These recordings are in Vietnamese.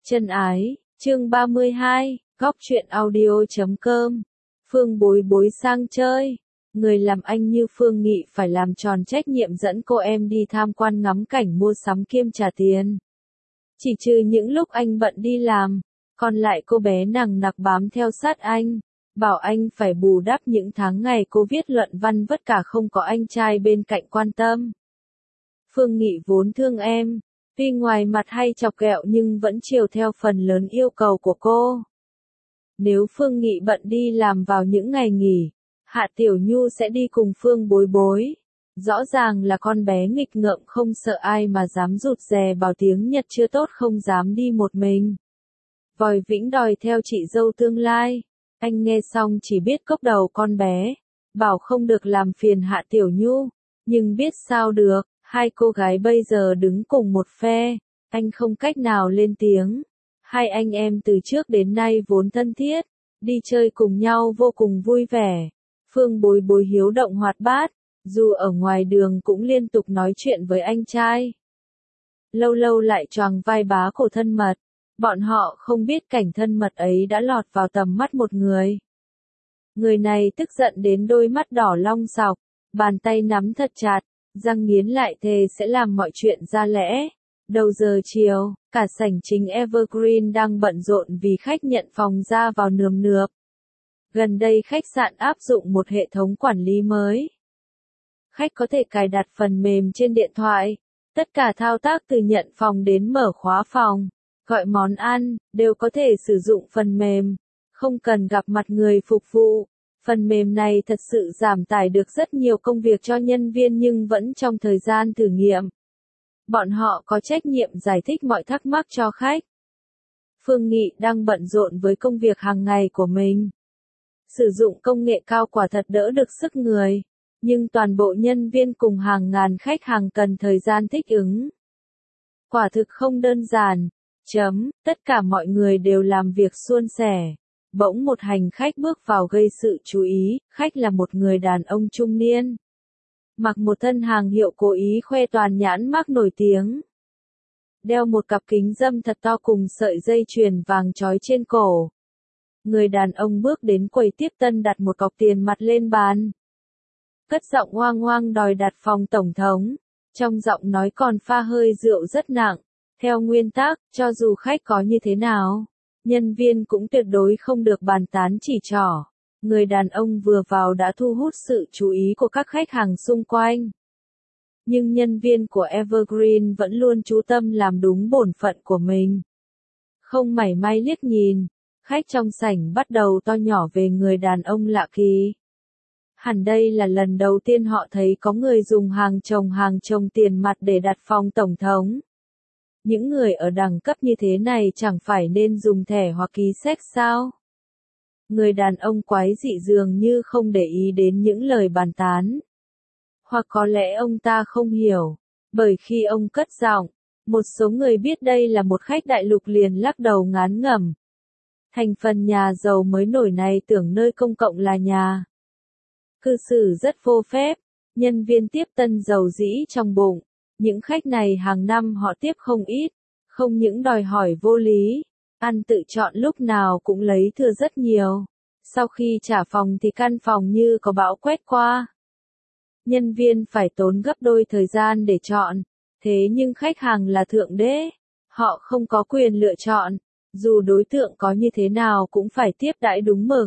Chân ái, chương 32, góc truyện audio.com. Phương Bối Bối sang chơi. Người làm anh như Phương Nghị phải làm tròn trách nhiệm dẫn cô em đi tham quan ngắm cảnh mua sắm kiêm trả tiền. Chỉ trừ những lúc anh bận đi làm, còn lại cô bé nằng nặc bám theo sát anh, bảo anh phải bù đắp những tháng ngày cô viết luận văn vất vả không có anh trai bên cạnh quan tâm. Phương Nghị vốn thương em, tuy ngoài mặt hay chọc ghẹo nhưng vẫn chiều theo phần lớn yêu cầu của cô. Nếu Phương Nghị bận đi làm vào những ngày nghỉ, Hạ Tiểu Nhu sẽ đi cùng Phương Bối Bối. Rõ ràng là con bé nghịch ngợm không sợ ai mà dám rụt rè bảo tiếng Nhật chưa tốt không dám đi một mình. Vòi vĩnh đòi theo chị dâu tương lai. Anh nghe xong chỉ biết cốc đầu con bé, bảo không được làm phiền Hạ Tiểu Nhu, nhưng biết sao được, hai cô gái bây giờ đứng cùng một phe, anh không cách nào lên tiếng. Hai anh em từ trước đến nay vốn thân thiết, đi chơi cùng nhau vô cùng vui vẻ. Phương Bối Bối hiếu động hoạt bát, dù ở ngoài đường cũng liên tục nói chuyện với anh trai. Lâu lâu lại choàng vai bá cổ thân mật, bọn họ không biết cảnh thân mật ấy đã lọt vào tầm mắt một người. Người này tức giận đến đôi mắt đỏ long sọc, bàn tay nắm thật chặt, răng nghiến lại thề sẽ làm mọi chuyện ra lẽ. Đầu giờ chiều, cả sảnh chính Evergreen đang bận rộn vì khách nhận phòng ra vào nườm nượp. Gần đây khách sạn áp dụng một hệ thống quản lý mới. Khách có thể cài đặt phần mềm trên điện thoại. Tất cả thao tác từ nhận phòng đến mở khóa phòng, gọi món ăn, đều có thể sử dụng phần mềm. Không cần gặp mặt người phục vụ. Phần mềm này thật sự giảm tải được rất nhiều công việc cho nhân viên nhưng vẫn trong thời gian thử nghiệm. Bọn họ có trách nhiệm giải thích mọi thắc mắc cho khách. Phương Nghị đang bận rộn với công việc hàng ngày của mình. Sử dụng công nghệ cao quả thật đỡ được sức người, nhưng toàn bộ nhân viên cùng hàng ngàn khách hàng cần thời gian thích ứng. Quả thực không đơn giản. Tất cả mọi người đều làm việc suôn sẻ. Bỗng một hành khách bước vào gây sự chú ý, khách là một người đàn ông trung niên. Mặc một thân hàng hiệu cố ý khoe toàn nhãn mác nổi tiếng. Đeo một cặp kính râm thật to cùng sợi dây chuyền vàng trói trên cổ. Người đàn ông bước đến quầy tiếp tân đặt một cọc tiền mặt lên bàn. Cất giọng hoang hoang đòi đặt phòng tổng thống. Trong giọng nói còn pha hơi rượu rất nặng. Theo nguyên tắc, cho dù khách có như thế nào, nhân viên cũng tuyệt đối không được bàn tán chỉ trỏ. Người đàn ông vừa vào đã thu hút sự chú ý của các khách hàng xung quanh. Nhưng nhân viên của Evergreen vẫn luôn chú tâm làm đúng bổn phận của mình. Không mảy may liếc nhìn, khách trong sảnh bắt đầu to nhỏ về người đàn ông lạ kỳ. Hẳn đây là lần đầu tiên họ thấy có người dùng hàng chồng tiền mặt để đặt phòng tổng thống. Những người ở đẳng cấp như thế này chẳng phải nên dùng thẻ hoặc ký séc sao? Người đàn ông quái dị dường như không để ý đến những lời bàn tán. Hoặc có lẽ ông ta không hiểu, bởi khi ông cất giọng, một số người biết đây là một khách đại lục liền lắc đầu ngán ngẩm. Thành phần nhà giàu mới nổi này tưởng nơi công cộng là nhà. Cư xử rất vô phép, nhân viên tiếp tân giàu dĩ trong bụng. Những khách này hàng năm họ tiếp không ít, không những đòi hỏi vô lý, ăn tự chọn lúc nào cũng lấy thừa rất nhiều. Sau khi trả phòng thì căn phòng như có bão quét qua. Nhân viên phải tốn gấp đôi thời gian để chọn, thế nhưng khách hàng là thượng đế, họ không có quyền lựa chọn, dù đối tượng có như thế nào cũng phải tiếp đãi đúng mực.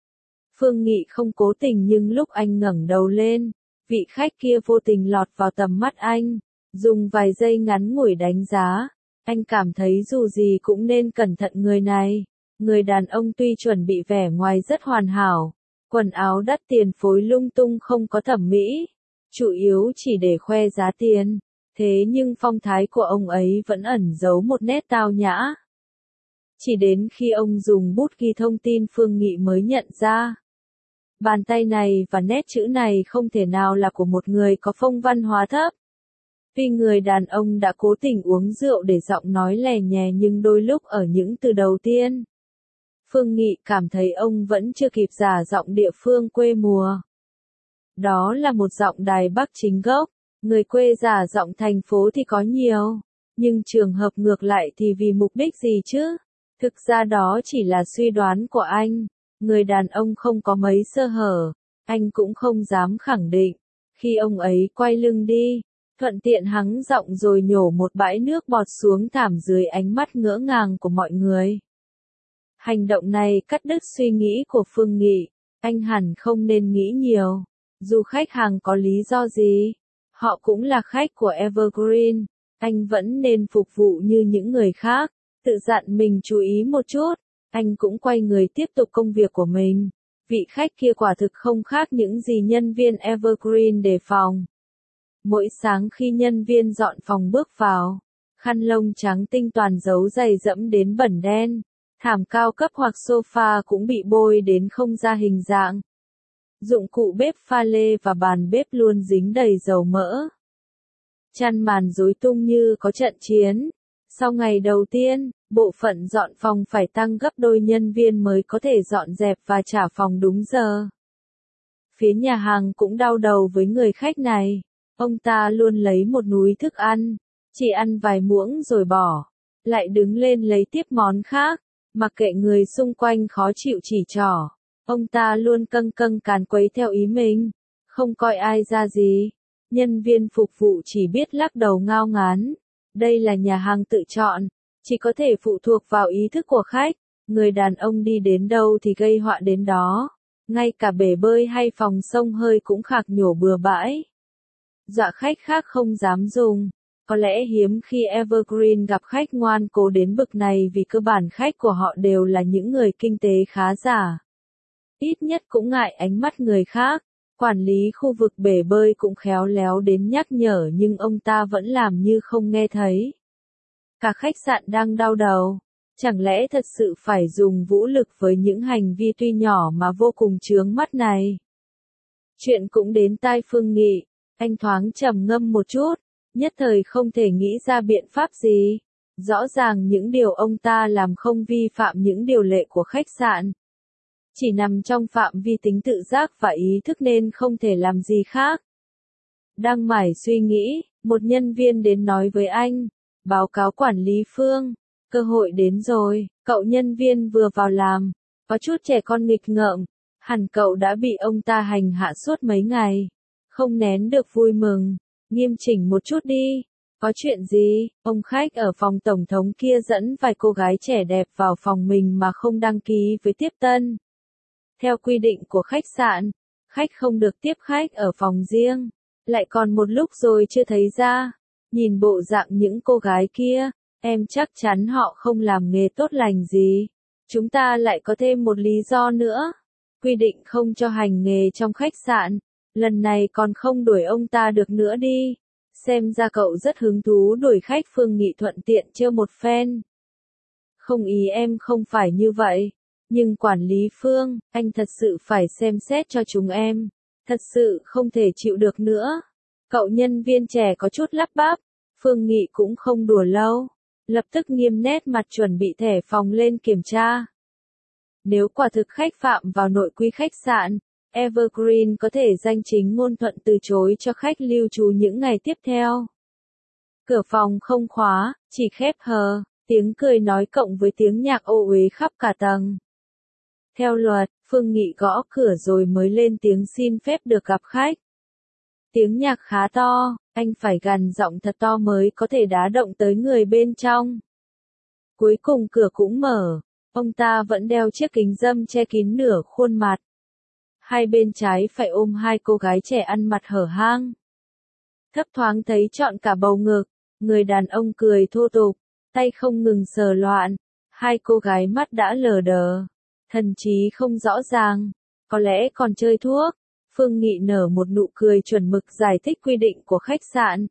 Phương Nghị không cố tình nhưng lúc anh ngẩng đầu lên, vị khách kia vô tình lọt vào tầm mắt anh. Dùng vài giây ngắn ngủi đánh giá, anh cảm thấy dù gì cũng nên cẩn thận người này. Người đàn ông tuy chuẩn bị vẻ ngoài rất hoàn hảo, quần áo đắt tiền phối lung tung không có thẩm mỹ, chủ yếu chỉ để khoe giá tiền, thế nhưng phong thái của ông ấy vẫn ẩn giấu một nét tao nhã. Chỉ đến khi ông dùng bút ghi thông tin Phương Nghị mới nhận ra. Bàn tay này và nét chữ này không thể nào là của một người có phong văn hóa thấp. Vì người đàn ông đã cố tình uống rượu để giọng nói lè nhè nhưng đôi lúc ở những từ đầu tiên, Phương Nghị cảm thấy ông vẫn chưa kịp giả giọng địa phương quê mùa. Đó là một giọng Đài Bắc chính gốc, người quê giả giọng thành phố thì có nhiều, Nhưng trường hợp ngược lại thì vì mục đích gì chứ? Thực ra đó chỉ là suy đoán của anh. Người đàn ông không có mấy sơ hở, anh cũng không dám khẳng định. Khi ông ấy quay lưng đi, thuận tiện hắng giọng rồi nhổ một bãi nước bọt xuống thảm dưới ánh mắt ngỡ ngàng của mọi người. Hành động này cắt đứt suy nghĩ của Phương Nghị, anh hẳn không nên nghĩ nhiều. Dù khách hàng có lý do gì, họ cũng là khách của Evergreen, anh vẫn nên phục vụ như những người khác, tự dặn mình chú ý một chút. Anh cũng quay người tiếp tục công việc của mình. Vị khách kia quả thực không khác những gì nhân viên Evergreen đề phòng. Mỗi sáng khi nhân viên dọn phòng bước vào, khăn lông trắng tinh toàn dấu giày dẫm đến bẩn đen, thảm cao cấp hoặc sofa cũng bị bôi đến không ra hình dạng. Dụng cụ bếp pha lê và bàn bếp luôn dính đầy dầu mỡ. Chăn màn rối tung như có trận chiến. Sau ngày đầu tiên, bộ phận dọn phòng phải tăng gấp đôi nhân viên mới có thể dọn dẹp và trả phòng đúng giờ. Phía nhà hàng cũng đau đầu với người khách này. Ông ta luôn lấy một núi thức ăn, chỉ ăn vài muỗng rồi bỏ, lại đứng lên lấy tiếp món khác, mặc kệ người xung quanh khó chịu chỉ trỏ. Ông ta luôn câng câng càn quấy theo ý mình, không coi ai ra gì. Nhân viên phục vụ chỉ biết lắc đầu ngao ngán. Đây là nhà hàng tự chọn, chỉ có thể phụ thuộc vào ý thức của khách. Người đàn ông đi đến đâu thì gây họa đến đó. Ngay cả bể bơi hay phòng xông hơi cũng khạc nhổ bừa bãi. Dọa khách khác không dám dùng. Có lẽ hiếm khi Evergreen gặp khách ngoan cố đến bực này vì cơ bản khách của họ đều là những người kinh tế khá giả. Ít nhất cũng ngại ánh mắt người khác. Quản lý khu vực bể bơi cũng khéo léo đến nhắc nhở nhưng ông ta vẫn làm như không nghe thấy. Cả khách sạn đang đau đầu. Chẳng lẽ thật sự phải dùng vũ lực với những hành vi tuy nhỏ mà vô cùng chướng mắt này? Chuyện cũng đến tai Phương Nghị. Anh thoáng trầm ngâm một chút, nhất thời không thể nghĩ ra biện pháp gì. Rõ ràng những điều ông ta làm không vi phạm những điều lệ của khách sạn. Chỉ nằm trong phạm vi tính tự giác và ý thức nên không thể làm gì khác. Đang mải suy nghĩ, một nhân viên đến nói với anh, báo cáo quản lý Phương, cơ hội đến rồi. Cậu nhân viên vừa vào làm, có chút trẻ con nghịch ngợm, hẳn cậu đã bị ông ta hành hạ suốt mấy ngày, không nén được vui mừng. Nghiêm chỉnh một chút đi. Có chuyện gì? Ông khách ở phòng tổng thống kia dẫn vài cô gái trẻ đẹp vào phòng mình mà không đăng ký với tiếp tân. Theo quy định của khách sạn, khách không được tiếp khách ở phòng riêng. Lại còn một lúc rồi chưa thấy ra. Nhìn bộ dạng những cô gái kia, em chắc chắn họ không làm nghề tốt lành gì. Chúng ta lại có thêm một lý do nữa. Quy định không cho hành nghề trong khách sạn. Lần này còn không đuổi ông ta được nữa đi. Xem ra cậu rất hứng thú đuổi khách. Phương Nghị thuận tiện trêu một phen. Không, ý em không phải như vậy. Nhưng quản lý Phương, anh thật sự phải xem xét cho chúng em. Thật sự không thể chịu được nữa. Cậu nhân viên trẻ có chút lắp bắp. Phương Nghị cũng không đùa lâu. Lập tức nghiêm nét mặt chuẩn bị thẻ phòng lên kiểm tra. Nếu quả thực khách phạm vào nội quy khách sạn, Evergreen có thể danh chính ngôn thuận từ chối cho khách lưu trú những ngày tiếp theo. Cửa phòng không khóa, chỉ khép hờ, tiếng cười nói cộng với tiếng nhạc ô uế khắp cả tầng. Theo luật, Phương Nghị gõ cửa rồi mới lên tiếng xin phép được gặp khách. Tiếng nhạc khá to, anh phải gằn giọng thật to mới có thể đá động tới người bên trong. Cuối cùng cửa cũng mở, ông ta vẫn đeo chiếc kính râm che kín nửa khuôn mặt. Hai bên trái phải ôm hai cô gái trẻ ăn mặt hở hang. Thấp thoáng thấy trọn cả bầu ngực, người đàn ông cười thô tục, tay không ngừng sờ loạn. Hai cô gái mắt đã lờ đờ, thần trí không rõ ràng, có lẽ còn chơi thuốc. Phương Nghị nở một nụ cười chuẩn mực giải thích quy định của khách sạn.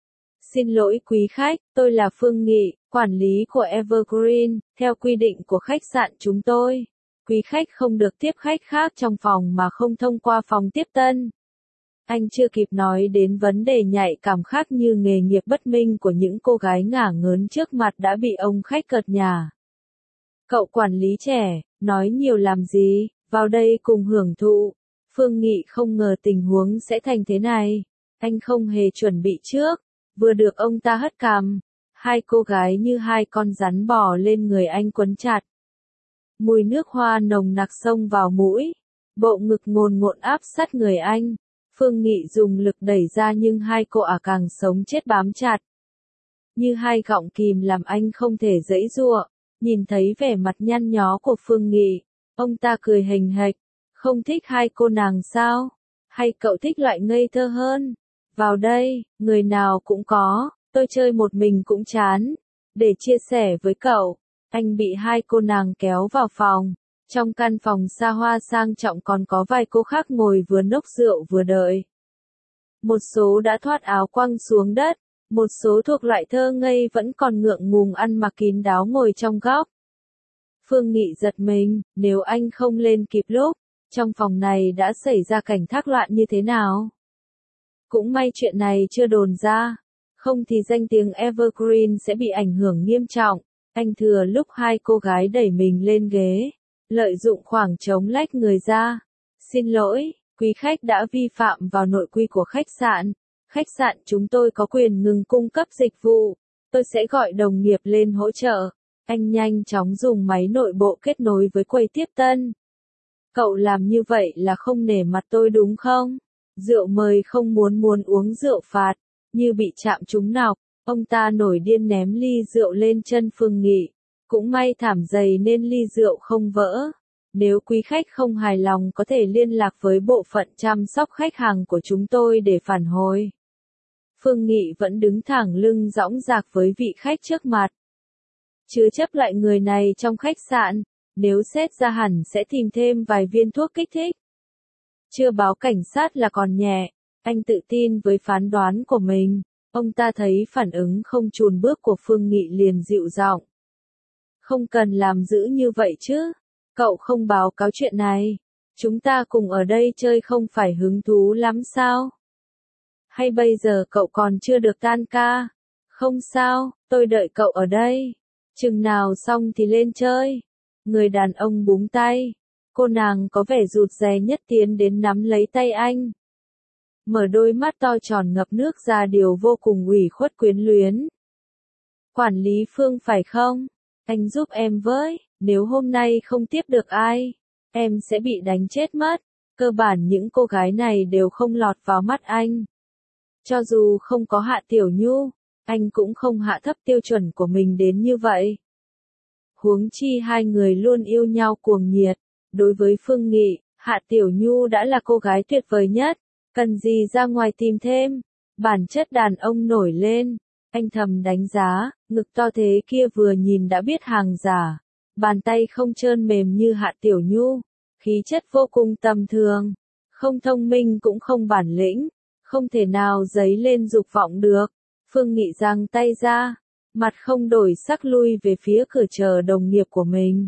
Xin lỗi quý khách, tôi là Phương Nghị, quản lý của Evergreen. Theo quy định của khách sạn chúng tôi, quý khách không được tiếp khách khác trong phòng mà không thông qua phòng tiếp tân. Anh chưa kịp nói đến vấn đề nhạy cảm khác như nghề nghiệp bất minh của những cô gái ngả ngớn trước mặt đã bị ông khách cợt nhả. Cậu quản lý trẻ, nói nhiều làm gì, vào đây cùng hưởng thụ. Phương Nghị không ngờ tình huống sẽ thành thế này. Anh không hề chuẩn bị trước, vừa được ông ta hất cằm. Hai cô gái như hai con rắn bò lên người anh quấn chặt. Mùi nước hoa nồng nặc xông vào mũi, bộ ngực ngồn ngộn áp sát người anh. Phương Nghị dùng lực đẩy ra nhưng hai cô càng sống chết bám chặt. Như hai gọng kìm làm anh không thể giãy giụa. Nhìn thấy vẻ mặt nhăn nhó của Phương Nghị, ông ta cười hềnh hệch. Không thích hai cô nàng sao? Hay cậu thích loại ngây thơ hơn? Vào đây, người nào cũng có, tôi chơi một mình cũng chán. Để chia sẻ với cậu, anh bị hai cô nàng kéo vào phòng. Trong căn phòng xa hoa sang trọng còn có vài cô khác ngồi vừa nốc rượu vừa đợi. Một số đã thoát áo quăng xuống đất, một số thuộc loại thơ ngây vẫn còn ngượng ngùng ăn mặc kín đáo ngồi trong góc. Phương Nghị giật mình, nếu anh không lên kịp lúc, trong phòng này đã xảy ra cảnh thác loạn như thế nào? Cũng may chuyện này chưa đồn ra, không thì danh tiếng Evergreen sẽ bị ảnh hưởng nghiêm trọng. Anh thừa lúc hai cô gái đẩy mình lên ghế, lợi dụng khoảng trống lách người ra. Xin lỗi, quý khách đã vi phạm vào nội quy của khách sạn. Khách sạn chúng tôi có quyền ngừng cung cấp dịch vụ. Tôi sẽ gọi đồng nghiệp lên hỗ trợ. Anh nhanh chóng dùng máy nội bộ kết nối với quầy tiếp tân. Cậu làm như vậy là không nể mặt tôi đúng không? Rượu mời không muốn uống rượu phạt, như bị chạm trúng nọc. Ông ta nổi điên ném ly rượu lên chân Phương Nghị. Cũng may thảm dày nên ly rượu không vỡ. Nếu quý khách không hài lòng có thể liên lạc với bộ phận chăm sóc khách hàng của chúng tôi để phản hồi. Phương Nghị vẫn đứng thẳng lưng dõng dạc với vị khách trước mặt. Chứa chấp lại người này trong khách sạn, nếu xét ra hẳn sẽ tìm thêm vài viên thuốc kích thích. Chưa báo cảnh sát là còn nhẹ, anh tự tin với phán đoán của mình. Ông ta thấy phản ứng không chùn bước của Phương Nghị liền dịu giọng. Không cần làm dữ như vậy chứ, cậu không báo cáo chuyện này. Chúng ta cùng ở đây chơi không phải hứng thú lắm sao? Hay bây giờ cậu còn chưa được tan ca? Không sao, tôi đợi cậu ở đây. Chừng nào xong thì lên chơi. Người đàn ông búng tay. Cô nàng có vẻ rụt rè nhất tiến đến nắm lấy tay anh. Mở đôi mắt to tròn ngập nước ra điều vô cùng ủy khuất quyến luyến. Quản lý Phương phải không? Anh giúp em với, nếu hôm nay không tiếp được ai, em sẽ bị đánh chết mất. Cơ bản những cô gái này đều không lọt vào mắt anh. Cho dù không có Hạ Tiểu Nhu, anh cũng không hạ thấp tiêu chuẩn của mình đến như vậy. Huống chi hai người luôn yêu nhau cuồng nhiệt. Đối với Phương Nghị, Hạ Tiểu Nhu đã là cô gái tuyệt vời nhất. Cần gì ra ngoài tìm thêm. Bản chất đàn ông nổi lên. Anh thầm đánh giá, ngực to thế kia vừa nhìn đã biết hàng giả. Bàn tay không trơn mềm như Hạ Tiểu Nhu. Khí chất vô cùng tầm thường. Không thông minh cũng không bản lĩnh. Không thể nào dấy lên dục vọng được. Phương Nghị giang tay ra. Mặt không đổi sắc lui về phía cửa chờ đồng nghiệp của mình.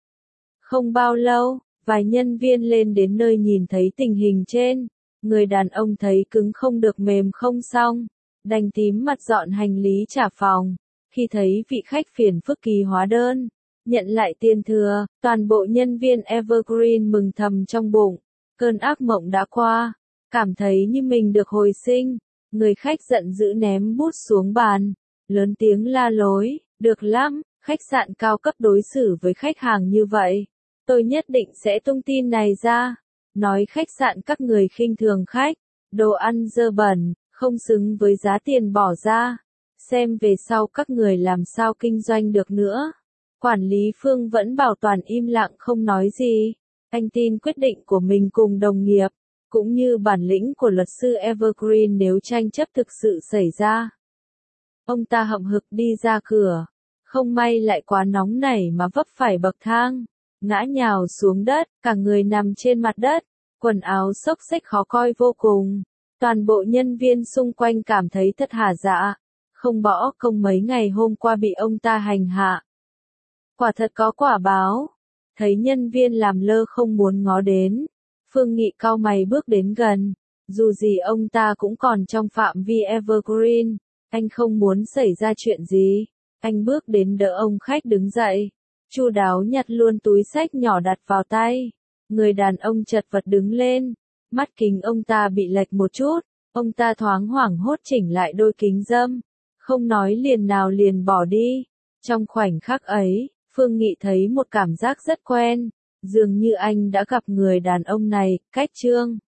Không bao lâu, vài nhân viên lên đến nơi nhìn thấy tình hình trên. Người đàn ông thấy cứng không được mềm không xong. Đành tím mặt dọn hành lý trả phòng. Khi thấy vị khách phiền phức ký hóa đơn, nhận lại tiền thừa, toàn bộ nhân viên Evergreen mừng thầm trong bụng. Cơn ác mộng đã qua. Cảm thấy như mình được hồi sinh. Người khách giận dữ ném bút xuống bàn. Lớn tiếng la lối, được lắm, khách sạn cao cấp đối xử với khách hàng như vậy. Tôi nhất định sẽ tung tin này ra. Nói khách sạn các người khinh thường khách, đồ ăn dơ bẩn, không xứng với giá tiền bỏ ra. Xem về sau các người làm sao kinh doanh được nữa. Quản lý Phương vẫn bảo toàn im lặng không nói gì. Anh tin quyết định của mình cùng đồng nghiệp, cũng như bản lĩnh của luật sư Evergreen nếu tranh chấp thực sự xảy ra. Ông ta hậm hực đi ra cửa. Không may lại quá nóng nảy mà vấp phải bậc thang. Ngã nhào xuống đất, cả người nằm trên mặt đất. Quần áo xốc xếch khó coi vô cùng. Toàn bộ nhân viên xung quanh cảm thấy thật hả dạ. Không bỏ công mấy ngày hôm qua bị ông ta hành hạ. Quả thật có quả báo. Thấy nhân viên làm lơ không muốn ngó đến. Phương Nghị cau mày bước đến gần. Dù gì ông ta cũng còn trong phạm vi Evergreen. Anh không muốn xảy ra chuyện gì. Anh bước đến đỡ ông khách đứng dậy. Chu đáo nhặt luôn túi xách nhỏ đặt vào tay. Người đàn ông chật vật đứng lên. Mắt kính ông ta bị lệch một chút. Ông ta thoáng hoảng hốt chỉnh lại đôi kính râm. không nói liền nào liền bỏ đi. Trong khoảnh khắc ấy, Phương Nghị thấy một cảm giác rất quen, dường như anh đã gặp người đàn ông này, cách Trương